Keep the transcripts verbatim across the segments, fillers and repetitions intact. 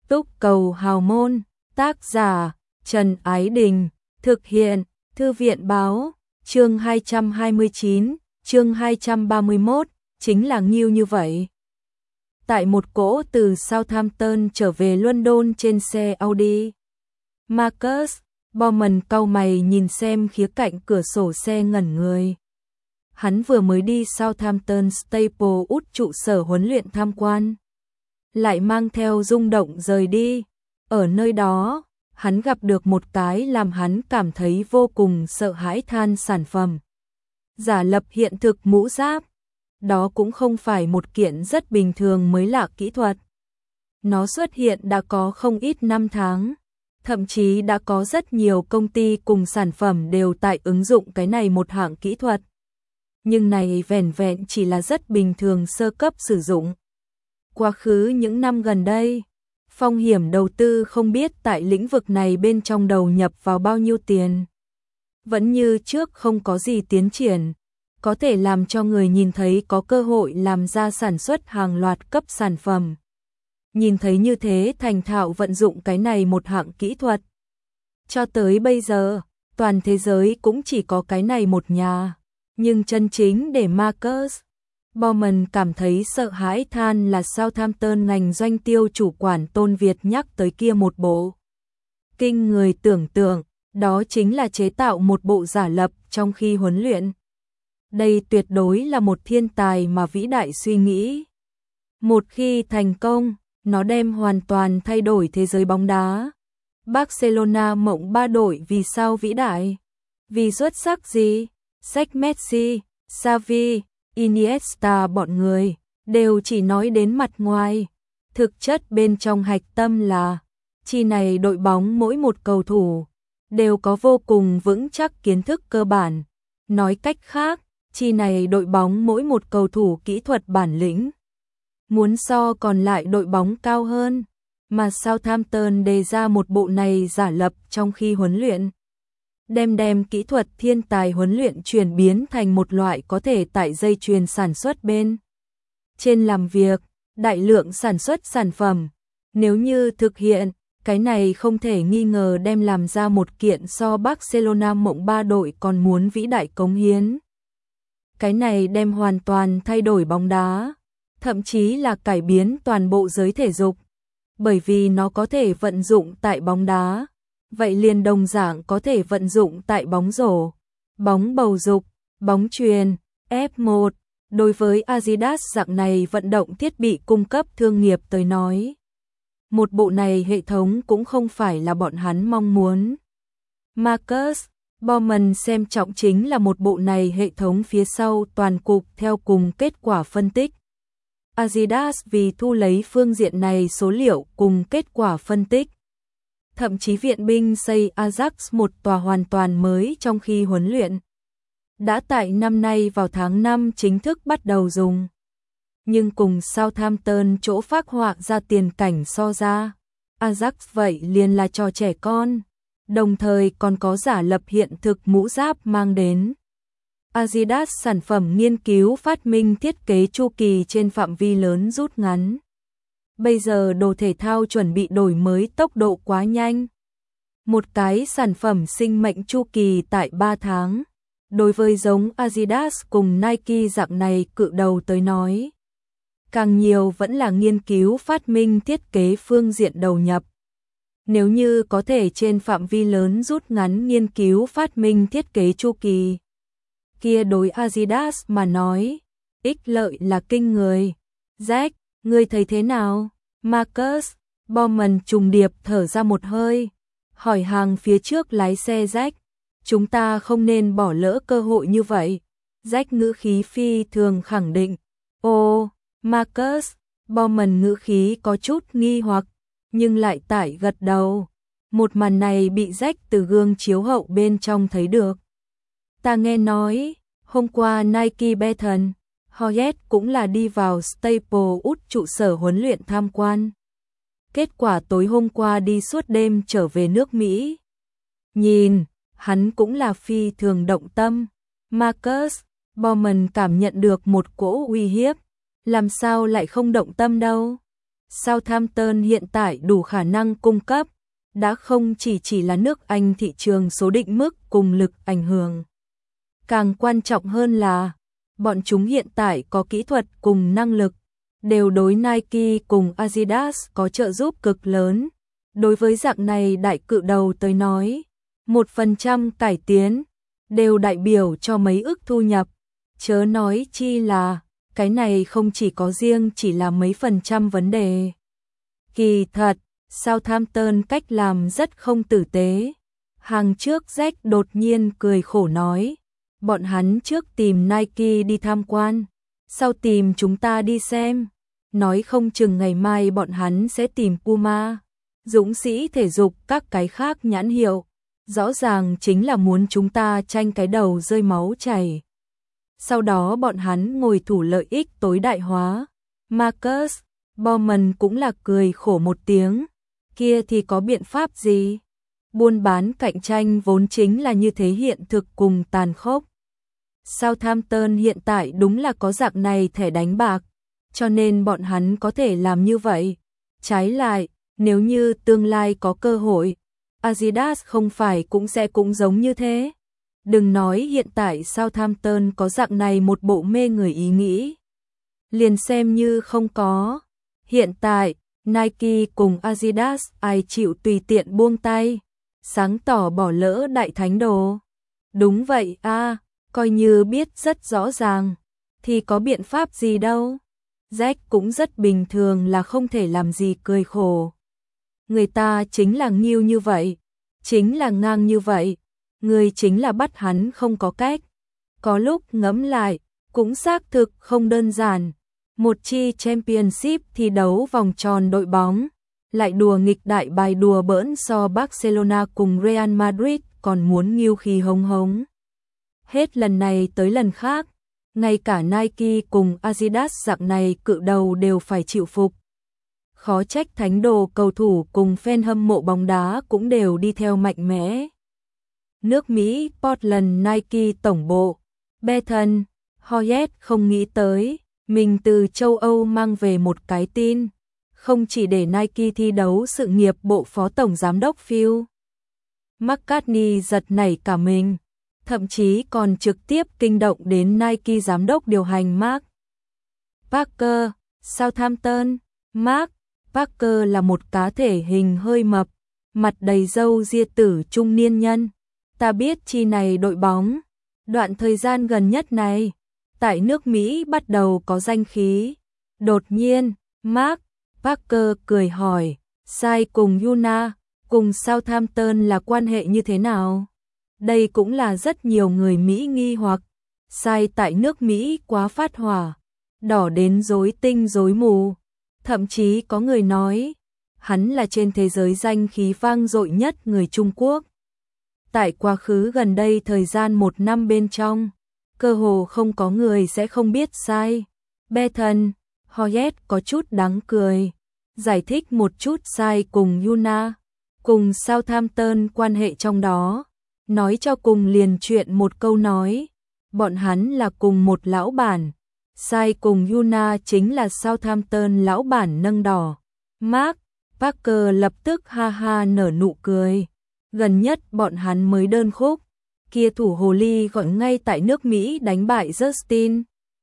Túc Cầu Hào Môn, tác giả Trần Ái Đình, thực hiện Thư viện Báo, chương hai trăm hai mươi chín, chương hai trăm ba mươi mốt, chính là nghiêu như vậy. Tại một cỗ từ Southampton trở về London trên xe Audi, Marcus Bowman cau mày nhìn xem khía cạnh cửa sổ xe ngẩn người. Hắn vừa mới đi Southampton Staplewood trụ sở huấn luyện tham quan, lại mang theo rung động rời đi. Ở nơi đó, hắn gặp được một cái làm hắn cảm thấy vô cùng sợ hãi than sản phẩm. Giả lập hiện thực mũ giáp. Đó cũng không phải một kiện rất bình thường mới lạ kỹ thuật. Nó xuất hiện đã có không ít năm tháng. Thậm chí đã có rất nhiều công ty cùng sản phẩm đều tại ứng dụng cái này một hạng kỹ thuật. Nhưng này vẻn vẹn chỉ là rất bình thường sơ cấp sử dụng. Quá khứ những năm gần đây, phong hiểm đầu tư không biết tại lĩnh vực này bên trong đầu nhập vào bao nhiêu tiền. Vẫn như trước không có gì tiến triển, có thể làm cho người nhìn thấy có cơ hội làm ra sản xuất hàng loạt cấp sản phẩm. Nhìn thấy như thế thành thạo vận dụng cái này một hạng kỹ thuật. Cho tới bây giờ, toàn thế giới cũng chỉ có cái này một nhà. Nhưng chân chính để Marcus Bowman cảm thấy sợ hãi than là Southampton ngành doanh tiêu chủ quản Tôn Việt nhắc tới kia một bộ. Kinh người tưởng tượng, đó chính là chế tạo một bộ giả lập trong khi huấn luyện. Đây tuyệt đối là một thiên tài mà vĩ đại suy nghĩ. Một khi thành công, nó đem hoàn toàn thay đổi thế giới bóng đá. Barcelona mộng ba đội vì sao vĩ đại? Vì xuất sắc gì? Sách Messi, Xavi, Iniesta bọn người đều chỉ nói đến mặt ngoài. Thực chất bên trong hạch tâm là chi này đội bóng mỗi một cầu thủ đều có vô cùng vững chắc kiến thức cơ bản. Nói cách khác, chi này đội bóng mỗi một cầu thủ kỹ thuật bản lĩnh muốn so còn lại đội bóng cao hơn, mà Southampton đề ra một bộ này giả lập trong khi huấn luyện. Đem đem kỹ thuật thiên tài huấn luyện chuyển biến thành một loại có thể tại dây chuyền sản xuất bên trên làm việc, đại lượng sản xuất sản phẩm. Nếu như thực hiện, cái này không thể nghi ngờ đem làm ra một kiện so Barcelona mộng ba đội còn muốn vĩ đại cống hiến. Cái này đem hoàn toàn thay đổi bóng đá, thậm chí là cải biến toàn bộ giới thể dục, bởi vì nó có thể vận dụng tại bóng đá, vậy liền đồng dạng có thể vận dụng tại bóng rổ, bóng bầu dục, bóng chuyền, ép một. Đối với Adidas dạng này vận động thiết bị cung cấp thương nghiệp tới nói, một bộ này hệ thống cũng không phải là bọn hắn mong muốn. Marcus Bowman xem trọng chính là một bộ này hệ thống phía sau toàn cục theo cùng kết quả phân tích. Adidas vì thu lấy phương diện này số liệu cùng kết quả phân tích, thậm chí viện binh xây Ajax một tòa hoàn toàn mới trong khi huấn luyện. Đã tại năm nay vào tháng năm chính thức bắt đầu dùng. Nhưng cùng Southampton chỗ phác họa ra tiền cảnh so ra, Ajax vậy liền là trò trẻ con, đồng thời còn có giả lập hiện thực mũ giáp mang đến. Adidas sản phẩm nghiên cứu phát minh thiết kế chu kỳ trên phạm vi lớn rút ngắn. Bây giờ đồ thể thao chuẩn bị đổi mới tốc độ quá nhanh. Một cái sản phẩm sinh mệnh chu kỳ tại ba tháng. Đối với giống Adidas cùng Nike dạng này cự đầu tới nói, càng nhiều vẫn là nghiên cứu phát minh thiết kế phương diện đầu nhập. Nếu như có thể trên phạm vi lớn rút ngắn nghiên cứu phát minh thiết kế chu kỳ, kia đối Adidas mà nói, ích lợi là kinh người. Jack, ngươi thấy thế nào? Marcus Bowman trùng điệp thở ra một hơi, hỏi hàng phía trước lái xe Jack, chúng ta không nên bỏ lỡ cơ hội như vậy. Jack ngữ khí phi thường khẳng định. Ồ, Marcus Bowman ngữ khí có chút nghi hoặc, nhưng lại tải gật đầu. Một màn này bị Jack từ gương chiếu hậu bên trong thấy được. Ta nghe nói, hôm qua Nike Bethan Hoyet cũng là đi vào Staplewood trụ sở huấn luyện tham quan. Kết quả tối hôm qua đi suốt đêm trở về nước Mỹ. Nhìn, hắn cũng là phi thường động tâm. Marcus Bowman cảm nhận được một cỗ uy hiếp. Làm sao lại không động tâm đâu? Southampton hiện tại đủ khả năng cung cấp, đã không chỉ chỉ là nước Anh thị trường số định mức cùng lực ảnh hưởng. Càng quan trọng hơn là, bọn chúng hiện tại có kỹ thuật cùng năng lực, đều đối Nike cùng Adidas có trợ giúp cực lớn. Đối với dạng này đại cự đầu tới nói, một phần trăm cải tiến, đều đại biểu cho mấy ức thu nhập, chớ nói chi là, cái này không chỉ có riêng chỉ là mấy phần trăm vấn đề. Kỳ thật, Southampton cách làm rất không tử tế. Hàng trước Jack đột nhiên cười khổ nói, bọn hắn trước tìm Nike đi tham quan, sau tìm chúng ta đi xem, nói không chừng ngày mai bọn hắn sẽ tìm Puma, Dũng Sĩ thể dục các cái khác nhãn hiệu, rõ ràng chính là muốn chúng ta tranh cái đầu rơi máu chảy. Sau đó bọn hắn ngồi thủ lợi ích tối đại hóa. Marcus Bowman cũng là cười khổ một tiếng, kia thì có biện pháp gì? Buôn bán cạnh tranh vốn chính là như thế hiện thực cùng tàn khốc. Southampton hiện tại đúng là có dạng này thẻ đánh bạc, cho nên bọn hắn có thể làm như vậy. Trái lại, nếu như tương lai có cơ hội, Adidas không phải cũng sẽ cũng giống như thế. Đừng nói hiện tại Southampton có dạng này một bộ mê người ý nghĩ. Liền xem như không có. Hiện tại, Nike cùng Adidas ai chịu tùy tiện buông tay, sáng tỏ bỏ lỡ đại thánh đồ. Đúng vậy a, à, coi như biết rất rõ ràng, thì có biện pháp gì đâu. Jack cũng rất bình thường là không thể làm gì cười khổ. Người ta chính là nghiêu như vậy, chính là ngang như vậy, người chính là bắt hắn không có cách. Có lúc ngẫm lại, cũng xác thực không đơn giản. Một chi Championship thi đấu vòng tròn đội bóng, lại đùa nghịch đại bài đùa bỡn so Barcelona cùng Real Madrid còn muốn nghiêu khí hống hống. Hết lần này tới lần khác, ngay cả Nike cùng Adidas dạng này cự đầu đều phải chịu phục. Khó trách thánh đồ cầu thủ cùng fan hâm mộ bóng đá cũng đều đi theo mạnh mẽ. Nước Mỹ Portland Nike tổng bộ, Bethan Hoyet không nghĩ tới, mình từ châu Âu mang về một cái tin, không chỉ để Nike thi đấu sự nghiệp bộ phó tổng giám đốc Phil McCartney giật nảy cả mình, thậm chí còn trực tiếp kinh động đến Nike giám đốc điều hành Mark Parker. Southampton, Mark Parker là một cá thể hình hơi mập, mặt đầy râu ria tử trung niên nhân. Ta biết chi này đội bóng, đoạn thời gian gần nhất này, tại nước Mỹ bắt đầu có danh khí. Đột nhiên, Mark Parker cười hỏi, Sai cùng Yuna, cùng Southampton là quan hệ như thế nào? Đây cũng là rất nhiều người Mỹ nghi hoặc. Sai tại nước Mỹ quá phát hỏa, đỏ đến rối tinh rối mù. Thậm chí có người nói, hắn là trên thế giới danh khí vang dội nhất người Trung Quốc. Tại quá khứ gần đây thời gian một năm bên trong, cơ hồ không có người sẽ không biết Sai. Bethan Hoyet có chút đáng cười, giải thích một chút Sai cùng Yuna, cùng Southampton quan hệ trong đó. Nói cho cùng liền chuyện một câu nói, bọn hắn là cùng một lão bản. Sai cùng Yuna chính là Southampton lão bản nâng đỏ. Mark Parker lập tức ha ha nở nụ cười. Gần nhất bọn hắn mới đơn khúc, kia thủ hồ ly gọi ngay tại nước Mỹ đánh bại Justin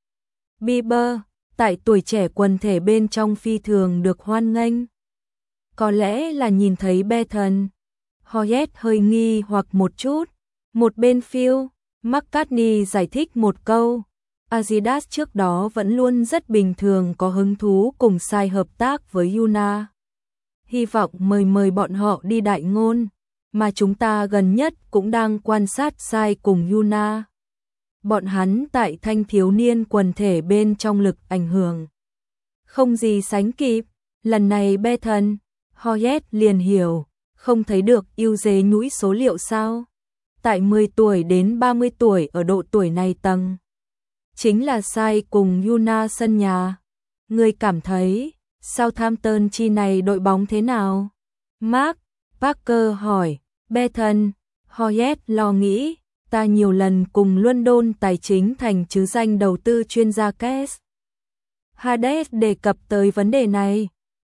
Bieber, tại tuổi trẻ quần thể bên trong phi thường được hoan nghênh. Có lẽ là nhìn thấy Bethan Hoyet hơi nghi hoặc một chút. Một bên Phil McCartney giải thích một câu, Adidas trước đó vẫn luôn rất bình thường có hứng thú cùng Sai hợp tác với Yuna. Hy vọng mời mời bọn họ đi đại ngôn, mà chúng ta gần nhất cũng đang quan sát Sai cùng Yuna. Bọn hắn tại thanh thiếu niên quần thể bên trong lực ảnh hưởng không gì sánh kịp. Lần này Bethan Hoyet liền hiểu, không thấy được ưu dế nhũi số liệu sao? Tại mười tuổi đến ba mươi tuổi ở độ tuổi này tầng, chính là Sai cùng Yuna sân nhà. Người cảm thấy Southampton chi này đội bóng thế nào? Mark Parker hỏi. Bethan Hoyet lo nghĩ, ta nhiều lần cùng London tài chính thành chứ danh đầu tư chuyên gia Kes Hades đề cập tới vấn đề này.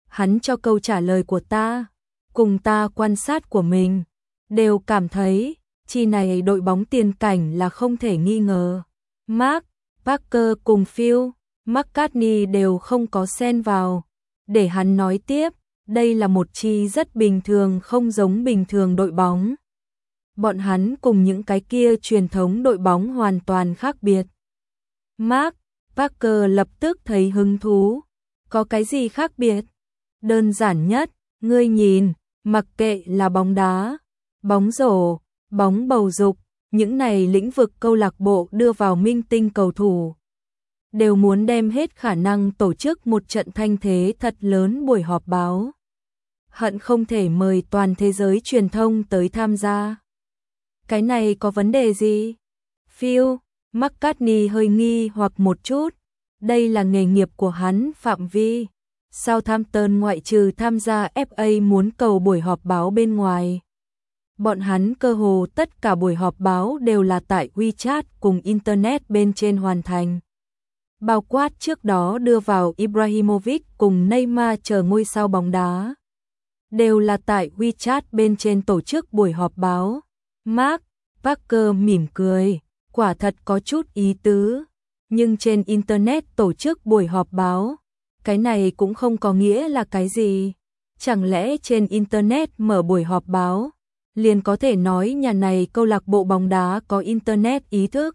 hắn cho câu trả lời của ta, cùng ta quan sát của mình, đều cảm thấy chi này đội bóng tiền cảnh là không thể nghi ngờ. Mark, Parker cùng Phil, McCartney đều không có xen vào. Để hắn nói tiếp, đây là một chi rất bình thường, không giống bình thường đội bóng. Bọn hắn cùng những cái kia truyền thống đội bóng hoàn toàn khác biệt. Mark, Parker lập tức thấy hứng thú. Có cái gì khác biệt? Đơn giản nhất, ngươi nhìn, mặc kệ là bóng đá, bóng rổ, bóng bầu dục, những này lĩnh vực câu lạc bộ đưa vào minh tinh cầu thủ, đều muốn đem hết khả năng tổ chức một trận thanh thế thật lớn buổi họp báo. Hận không thể mời toàn thế giới truyền thông tới tham gia. Cái này có vấn đề gì? Phil, McCartney hơi nghi hoặc một chút. Đây là nghề nghiệp của hắn phạm vi. Southampton ngoại trừ tham gia ép a muốn cầu buổi họp báo bên ngoài. Bọn hắn cơ hồ tất cả buổi họp báo đều là tại WeChat cùng Internet bên trên hoàn thành. Bao quát trước đó đưa vào Ibrahimovic cùng Neymar chờ ngôi sao bóng đá. Đều là tại WeChat bên trên tổ chức buổi họp báo. Mark, Parker mỉm cười, quả thật có chút ý tứ. Nhưng trên Internet tổ chức buổi họp báo, cái này cũng không có nghĩa là cái gì. Chẳng lẽ trên Internet mở buổi họp báo, liền có thể nói nhà này câu lạc bộ bóng đá có Internet ý thức.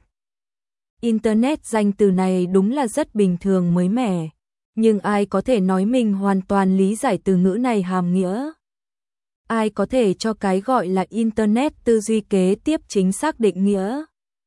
Internet danh từ này đúng là rất bình thường mới mẻ, nhưng ai có thể nói mình hoàn toàn lý giải từ ngữ này hàm nghĩa? Ai có thể cho cái gọi là Internet tư duy kế tiếp chính xác định nghĩa?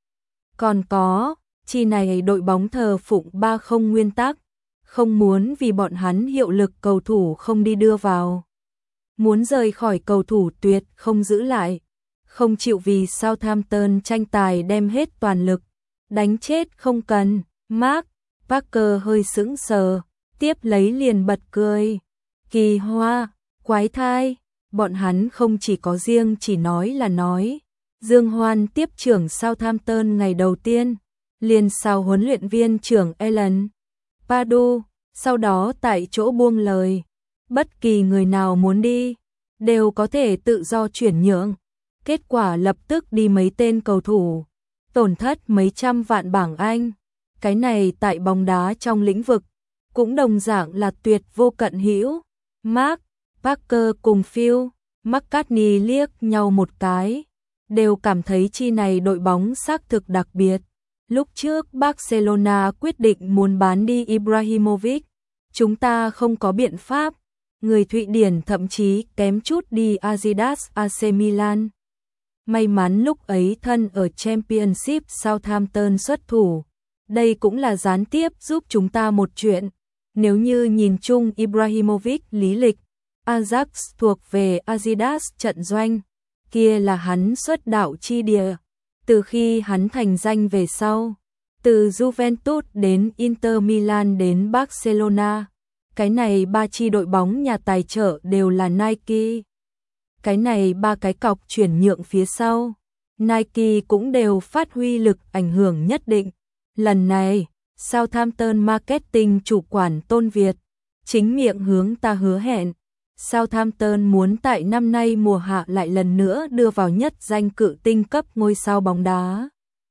Còn có, chi này đội bóng thờ phụng ba không nguyên tắc, không muốn vì bọn hắn hiệu lực cầu thủ không đi đưa vào. Muốn rời khỏi cầu thủ tuyệt không giữ lại, không chịu vì Southampton tranh tài đem hết toàn lực, đánh chết không cần. Mark, Parker hơi sững sờ, tiếp lấy liền bật cười. Kỳ hoa, quái thai, bọn hắn không chỉ có riêng chỉ nói là nói. Dương Hoan tiếp trưởng Southampton ngày đầu tiên, liền sau huấn luyện viên trưởng Alan Pardew, sau đó tại chỗ buông lời. Bất kỳ người nào muốn đi, đều có thể tự do chuyển nhượng. Kết quả lập tức đi mấy tên cầu thủ, tổn thất mấy trăm vạn bảng Anh. Cái này tại bóng đá trong lĩnh vực, cũng đồng dạng là tuyệt vô cận hữu. Mark, Parker cùng Phil, McCartney liếc nhau một cái, đều cảm thấy chi này đội bóng xác thực đặc biệt. Lúc trước Barcelona quyết định muốn bán đi Ibrahimovic, chúng ta không có biện pháp. Người Thụy Điển thậm chí kém chút đi Adidas a xê Milan. May mắn lúc ấy thân ở Championship Southampton xuất thủ. Đây cũng là gián tiếp giúp chúng ta một chuyện. Nếu như nhìn chung Ibrahimovic lý lịch, Ajax thuộc về Adidas trận doanh, kia là hắn xuất đạo chi địa. Từ khi hắn thành danh về sau, từ Juventus đến Inter Milan đến Barcelona, cái này ba chi đội bóng nhà tài trợ đều là Nike. Cái này ba cái cọc chuyển nhượng phía sau, Nike cũng đều phát huy lực ảnh hưởng nhất định. Lần này, Southampton Marketing chủ quản Tôn Việt chính miệng hướng ta hứa hẹn, Southampton muốn tại năm nay mùa hạ lại lần nữa đưa vào nhất danh cự tinh cấp ngôi sao bóng đá.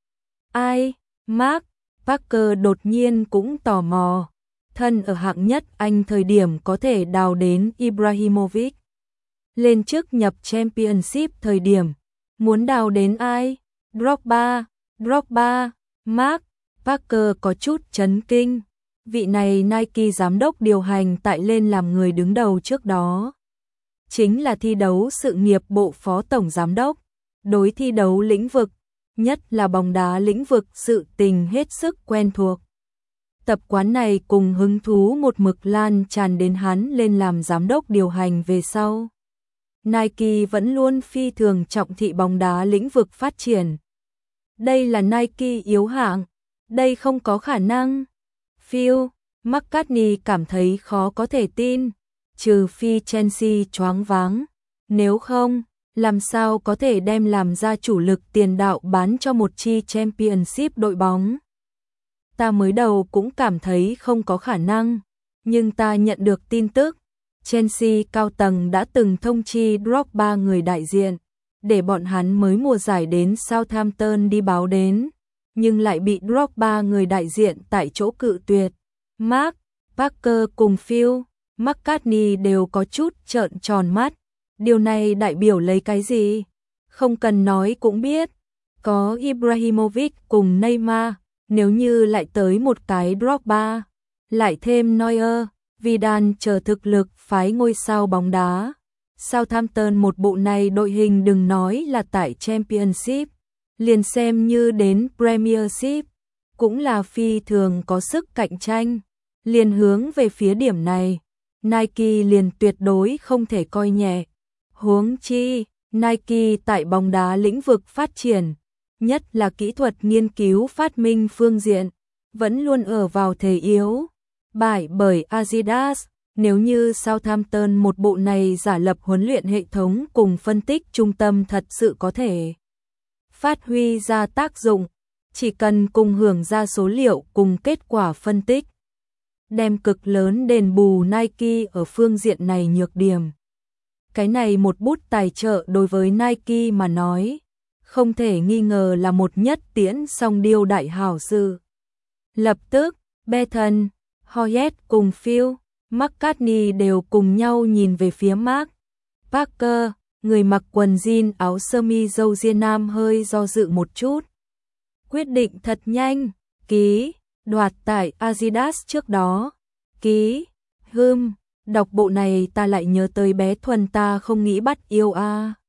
Ai? Mark, Parker đột nhiên cũng tò mò. Thân ở hạng nhất Anh thời điểm có thể đào đến Ibrahimovic. Lên chức nhập Championship thời điểm, muốn đào đến ai? Drogba, Drogba. Mark, Parker có chút chấn kinh. Vị này Nike giám đốc điều hành tại lên làm người đứng đầu trước đó. Chính là thi đấu sự nghiệp bộ phó tổng giám đốc. Đối thi đấu lĩnh vực, nhất là bóng đá lĩnh vực sự tình hết sức quen thuộc. Tập quán này cùng hứng thú một mực lan tràn đến hắn lên làm giám đốc điều hành về sau. Nike vẫn luôn phi thường trọng thị bóng đá lĩnh vực phát triển. Đây là Nike yếu hạng, đây không có khả năng. Phil, McCartney cảm thấy khó có thể tin, trừ phi Chelsea choáng váng. Nếu không, làm sao có thể đem làm ra chủ lực tiền đạo bán cho một chi Championship đội bóng. Ta mới đầu cũng cảm thấy không có khả năng, nhưng ta nhận được tin tức, Chelsea cao tầng đã từng thông chi Drogba người đại diện, để bọn hắn mới mùa giải đến Southampton đi báo đến, nhưng lại bị Drogba người đại diện tại chỗ cự tuyệt. Mark, Parker cùng Phil, McCartney đều có chút trợn tròn mắt. Điều này đại biểu lấy cái gì? Không cần nói cũng biết. Có Ibrahimovic cùng Neymar, nếu như lại tới một cái Drogba, lại thêm Neuer, Vidal chờ thực lực phái ngôi sao bóng đá. Southampton một bộ này đội hình đừng nói là tại Championship, liền xem như đến Premiership, cũng là phi thường có sức cạnh tranh. Liền hướng về phía điểm này, Nike liền tuyệt đối không thể coi nhẹ. Huống chi, Nike tại bóng đá lĩnh vực phát triển, nhất là kỹ thuật nghiên cứu phát minh phương diện, vẫn luôn ở vào thế yếu, bại bởi Adidas. Nếu như Southampton một bộ này giả lập huấn luyện hệ thống cùng phân tích trung tâm thật sự có thể phát huy ra tác dụng, chỉ cần cùng hưởng ra số liệu cùng kết quả phân tích, đem cực lớn đền bù Nike ở phương diện này nhược điểm. Cái này một bút tài trợ đối với Nike mà nói, không thể nghi ngờ là một nhất tiễn song điêu đại hảo sự. Lập tức, Bethan, Hoyet cùng Phil, McCartney đều cùng nhau nhìn về phía Mark. Parker, người mặc quần jean áo sơ mi râu ria nam hơi do dự một chút. Quyết định thật nhanh, ký, đoạt tại Adidas trước đó. Ký, hừm, đọc bộ này ta lại nhớ tới bé Thuần ta không nghĩ bắt yêu a. À.